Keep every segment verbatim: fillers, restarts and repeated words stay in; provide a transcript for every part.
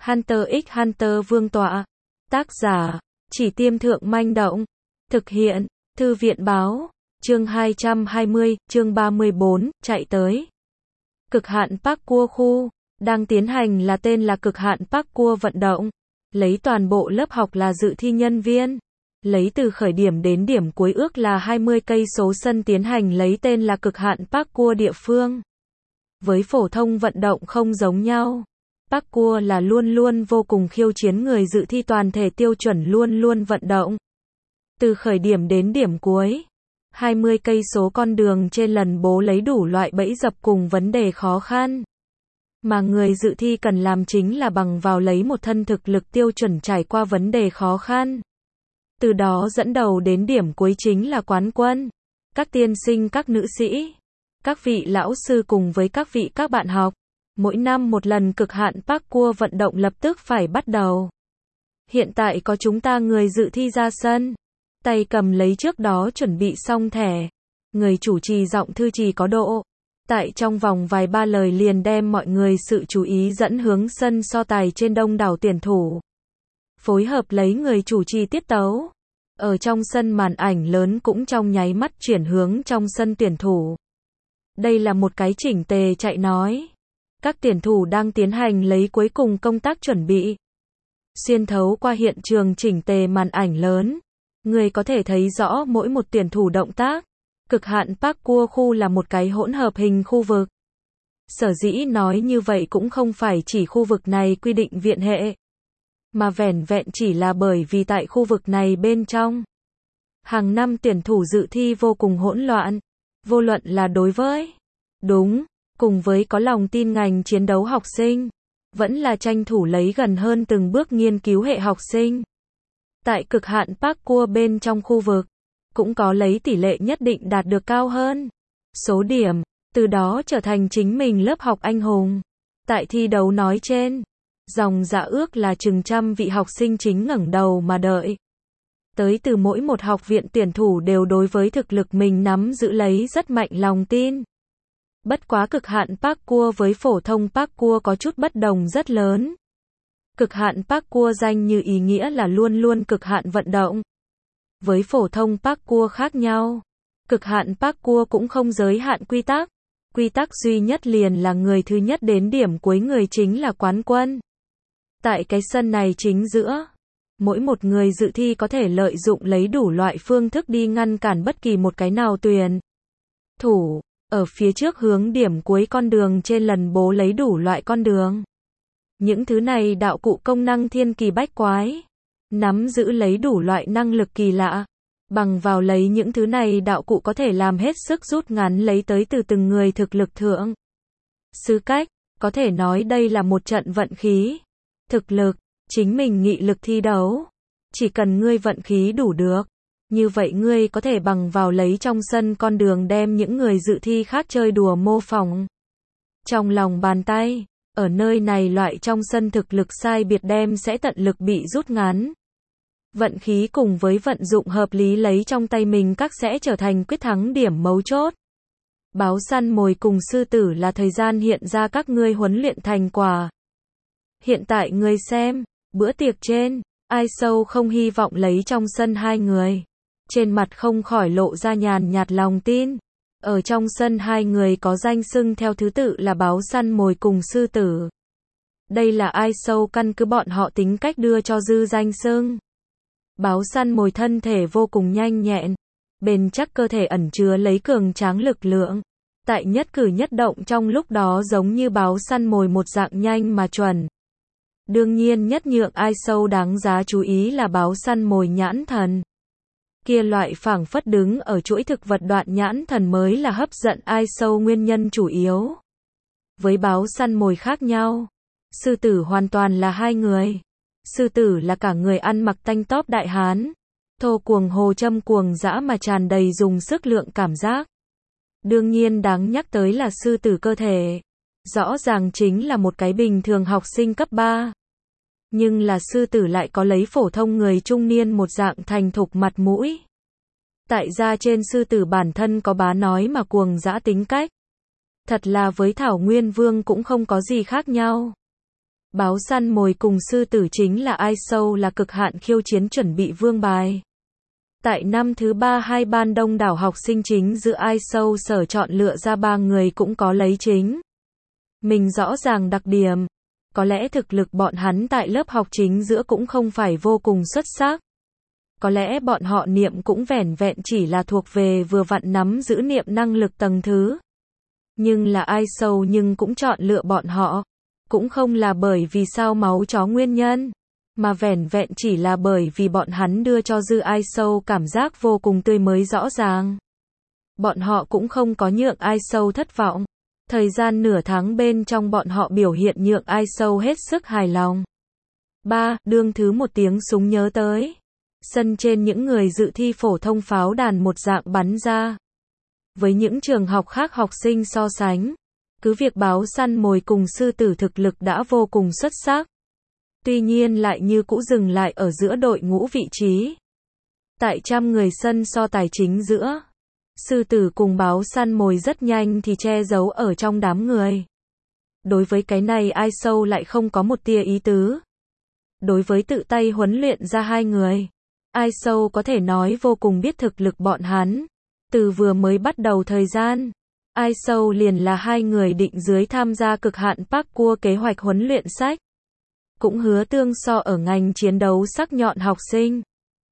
Hunter x Hunter Vương tọa. Tác giả, Chỉ Tiêm Thượng Manh Động. Thực hiện, Thư viện Báo. Chương hai trăm hai mươi, chương ba mươi bốn, chạy tới. Cực hạn parkour khu, đang tiến hành là tên là cực hạn parkour vận động. Lấy toàn bộ lớp học là dự thi nhân viên. Lấy từ khởi điểm đến điểm cuối ước là hai mươi cây số sân tiến hành lấy tên là cực hạn parkour địa phương. Với phổ thông vận động không giống nhau. Parkour là luôn luôn vô cùng khiêu chiến người dự thi toàn thể tiêu chuẩn luôn luôn vận động. Từ khởi điểm đến điểm cuối. hai mươi cây số con đường trên lần bố lấy đủ loại bẫy dập cùng vấn đề khó khăn. Mà người dự thi cần làm chính là bằng vào lấy một thân thực lực tiêu chuẩn trải qua vấn đề khó khăn. Từ đó dẫn đầu đến điểm cuối chính là quán quân. Các tiên sinh các nữ sĩ, các vị lão sư cùng với các vị các bạn học. Mỗi năm một lần cực hạn parkour vận động lập tức phải bắt đầu. Hiện tại có chúng ta người dự thi ra sân. Tay cầm lấy trước đó chuẩn bị xong thẻ. Người chủ trì giọng thư trì có độ. Tại trong vòng vài ba lời liền đem mọi người sự chú ý dẫn hướng sân so tài trên đông đảo tuyển thủ. Phối hợp lấy người chủ trì tiết tấu. Ở trong sân màn ảnh lớn cũng trong nháy mắt chuyển hướng trong sân tuyển thủ. Đây là một cái chỉnh tề chạy nói. Các tuyển thủ đang tiến hành lấy cuối cùng công tác chuẩn bị. Xuyên thấu qua hiện trường chỉnh tề màn ảnh lớn. Người có thể thấy rõ mỗi một tuyển thủ động tác. Cực hạn parkour khu là một cái hỗn hợp hình khu vực. Sở dĩ nói như vậy cũng không phải chỉ khu vực này quy định viện hệ. Mà vẻn vẹn chỉ là bởi vì tại khu vực này bên trong. Hàng năm tuyển thủ dự thi vô cùng hỗn loạn. Vô luận là đối với. Đúng. Cùng với có lòng tin ngành chiến đấu học sinh. Vẫn là tranh thủ lấy gần hơn từng bước nghiên cứu hệ học sinh. Tại cực hạn parkour bên trong khu vực. Cũng có lấy tỷ lệ nhất định đạt được cao hơn. Số điểm. Từ đó trở thành chính mình lớp học anh hùng. Tại thi đấu nói trên. Dòng dạ ước là chừng trăm vị học sinh chính ngẩng đầu mà đợi. Tới từ mỗi một học viện tuyển thủ đều đối với thực lực mình nắm giữ lấy rất mạnh lòng tin. Bất quá cực hạn parkour với phổ thông parkour có chút bất đồng rất lớn. Cực hạn parkour danh như ý nghĩa là luôn luôn cực hạn vận động. Với phổ thông parkour khác nhau. Cực hạn parkour cũng không giới hạn quy tắc. Quy tắc duy nhất liền là người thứ nhất đến điểm cuối người chính là quán quân. Tại cái sân này chính giữa. Mỗi một người dự thi có thể lợi dụng lấy đủ loại phương thức đi ngăn cản bất kỳ một cái nào tuyển thủ. Ở phía trước hướng điểm cuối con đường trên lần bố lấy đủ loại con đường. Những thứ này đạo cụ công năng thiên kỳ bách quái. Nắm giữ lấy đủ loại năng lực kỳ lạ. Bằng vào lấy những thứ này đạo cụ có thể làm hết sức rút ngắn lấy tới từ từng người thực lực thượng. Sư cách, có thể nói đây là một trận vận khí. Thực lực, chính mình nghị lực thi đấu. Chỉ cần ngươi vận khí đủ được. Như vậy ngươi có thể bằng vào lấy trong sân con đường đem những người dự thi khác chơi đùa mô phỏng. Trong lòng bàn tay, ở nơi này loại trong sân thực lực sai biệt đem sẽ tận lực bị rút ngắn. Vận khí cùng với vận dụng hợp lý lấy trong tay mình các sẽ trở thành quyết thắng điểm mấu chốt. Báo săn mồi cùng sư tử là thời gian hiện ra các ngươi huấn luyện thành quả. Hiện tại ngươi xem, bữa tiệc trên, ai sâu không hy vọng lấy trong sân hai người. Trên mặt không khỏi lộ ra nhàn nhạt lòng tin. Ở trong sân hai người có danh xưng theo thứ tự là báo săn mồi cùng sư tử. Đây là ai sâu căn cứ bọn họ tính cách đưa cho dư danh xưng. Báo săn mồi thân thể vô cùng nhanh nhẹn. Bền chắc cơ thể ẩn chứa lấy cường tráng lực lượng. Tại nhất cử nhất động trong lúc đó giống như báo săn mồi một dạng nhanh mà chuẩn. Đương nhiên nhất nhượng ai sâu đáng giá chú ý là báo săn mồi nhãn thần. Kia loại phảng phất đứng ở chuỗi thực vật đoạn nhãn thần mới là hấp dẫn ai sâu nguyên nhân chủ yếu. Với báo săn mồi khác nhau, sư tử hoàn toàn là hai người. Sư tử là cả người ăn mặc tanh tóp đại hán, thô cuồng hồ châm cuồng dã mà tràn đầy dùng sức lượng cảm giác. Đương nhiên đáng nhắc tới là sư tử cơ thể. Rõ ràng chính là một cái bình thường học sinh cấp ba. Nhưng là sư tử lại có lấy phổ thông người trung niên một dạng thành thục mặt mũi. Tại gia trên sư tử bản thân có bá nói mà cuồng dã tính cách. Thật là với Thảo Nguyên Vương cũng không có gì khác nhau. Báo săn mồi cùng sư tử chính là ai sâu là cực hạn khiêu chiến chuẩn bị vương bài. Tại năm thứ ba hai ban đông đảo học sinh chính giữa ai sâu sở chọn lựa ra ba người cũng có lấy chính mình rõ ràng đặc điểm. Có lẽ thực lực bọn hắn tại lớp học chính giữa cũng không phải vô cùng xuất sắc. Có lẽ bọn họ niệm cũng vẻn vẹn chỉ là thuộc về vừa vặn nắm giữ niệm năng lực tầng thứ. Nhưng là ai sâu nhưng cũng chọn lựa bọn họ. Cũng không là bởi vì sao máu chó nguyên nhân, mà vẻn vẹn chỉ là bởi vì bọn hắn đưa cho dư ai sâu cảm giác vô cùng tươi mới rõ ràng. Bọn họ cũng không có nhượng ai sâu thất vọng. Thời gian nửa tháng bên trong bọn họ biểu hiện nhượng ai sâu hết sức hài lòng. ba. Đương thứ một tiếng súng nhớ tới. Sân trên những người dự thi phổ thông pháo đàn một dạng bắn ra. Với những trường học khác học sinh so sánh, cứ việc báo săn mồi cùng sư tử thực lực đã vô cùng xuất sắc. Tuy nhiên lại như cũ dừng lại ở giữa đội ngũ vị trí. Tại trăm người sân so tài chính giữa, sư tử cùng báo săn mồi rất nhanh thì che giấu ở trong đám người. Đối với cái này ai sâu lại không có một tia ý tứ. Đối với tự tay huấn luyện ra hai người, ai sâu có thể nói vô cùng biết thực lực bọn hắn. Từ vừa mới bắt đầu thời gian, ai sâu liền là hai người định dưới tham gia cực hạn parkour kế hoạch huấn luyện sách. Cũng hứa tương so ở ngành chiến đấu sắc nhọn học sinh.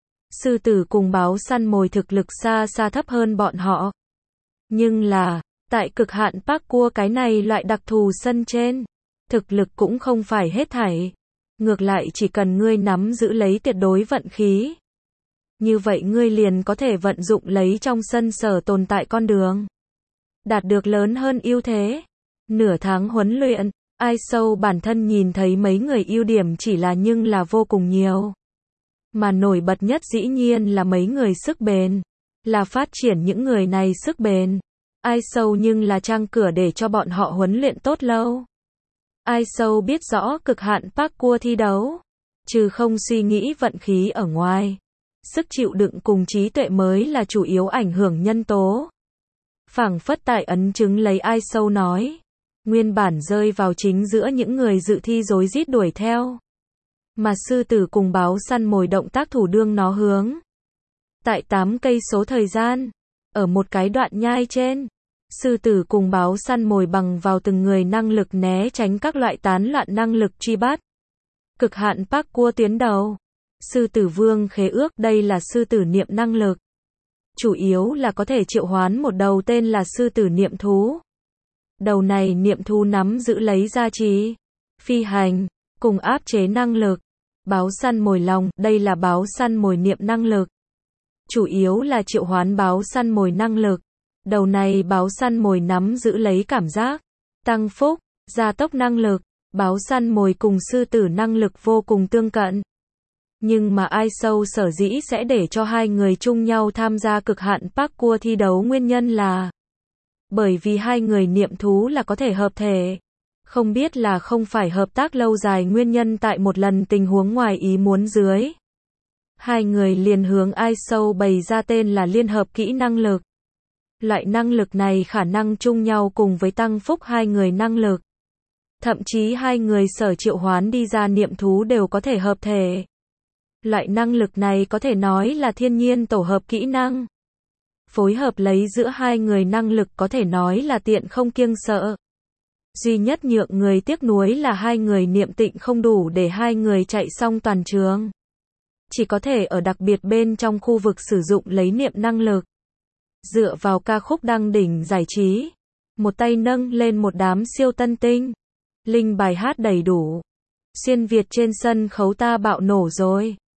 Sư tử cùng báo săn mồi thực lực xa xa thấp hơn bọn họ. Nhưng là, tại cực hạn parkour cái này loại đặc thù sân trên, thực lực cũng không phải hết thảy. Ngược lại chỉ cần ngươi nắm giữ lấy tuyệt đối vận khí. Như vậy ngươi liền có thể vận dụng lấy trong sân sở tồn tại con đường. Đạt được lớn hơn ưu thế. Nửa tháng huấn luyện, ai sâu bản thân nhìn thấy mấy người ưu điểm chỉ là nhưng là vô cùng nhiều. Mà nổi bật nhất dĩ nhiên là mấy người sức bền. Là phát triển những người này sức bền. Ai sâu nhưng là trang cửa để cho bọn họ huấn luyện tốt lâu. Ai sâu biết rõ cực hạn parkour thi đấu. Trừ không suy nghĩ vận khí ở ngoài. Sức chịu đựng cùng trí tuệ mới là chủ yếu ảnh hưởng nhân tố. Phảng phất tại ấn chứng lấy ai sâu nói. Nguyên bản rơi vào chính giữa những người dự thi rối rít đuổi theo. Mà sư tử cùng báo săn mồi động tác thủ đương nó hướng. Tại tám cây số thời gian. Ở một cái đoạn nhai trên. Sư tử cùng báo săn mồi bằng vào từng người năng lực né tránh các loại tán loạn năng lực truy bắt. Cực hạn parkour tuyến đầu. Sư tử vương khế ước đây là sư tử niệm năng lực. Chủ yếu là có thể triệu hoán một đầu tên là sư tử niệm thú. Đầu này niệm thú nắm giữ lấy gia trì, phi hành, cùng áp chế năng lực. Báo săn mồi lòng, đây là báo săn mồi niệm năng lực. Chủ yếu là triệu hoán báo săn mồi năng lực. Đầu này báo săn mồi nắm giữ lấy cảm giác, tăng phúc, gia tốc năng lực. Báo săn mồi cùng sư tử năng lực vô cùng tương cận. Nhưng mà ai sâu sở dĩ sẽ để cho hai người chung nhau tham gia cực hạn parkour thi đấu nguyên nhân là bởi vì hai người niệm thú là có thể hợp thể. Không biết là không phải hợp tác lâu dài nguyên nhân tại một lần tình huống ngoài ý muốn dưới. Hai người liền hướng ai sâu bày ra tên là liên hợp kỹ năng lực. Loại năng lực này khả năng chung nhau cùng với tăng phúc hai người năng lực. Thậm chí hai người sở triệu hoán đi ra niệm thú đều có thể hợp thể. Loại năng lực này có thể nói là thiên nhiên tổ hợp kỹ năng. Phối hợp lấy giữa hai người năng lực có thể nói là tiện không kiêng sợ. Duy nhất nhượng người tiếc nuối là hai người niệm tịnh không đủ để hai người chạy xong toàn trường. Chỉ có thể ở đặc biệt bên trong khu vực sử dụng lấy niệm năng lực. Dựa vào ca khúc đăng đỉnh giải trí. Một tay nâng lên một đám siêu tân tinh. Linh bài hát đầy đủ. Xuyên Việt trên sân khấu ta bạo nổ rồi.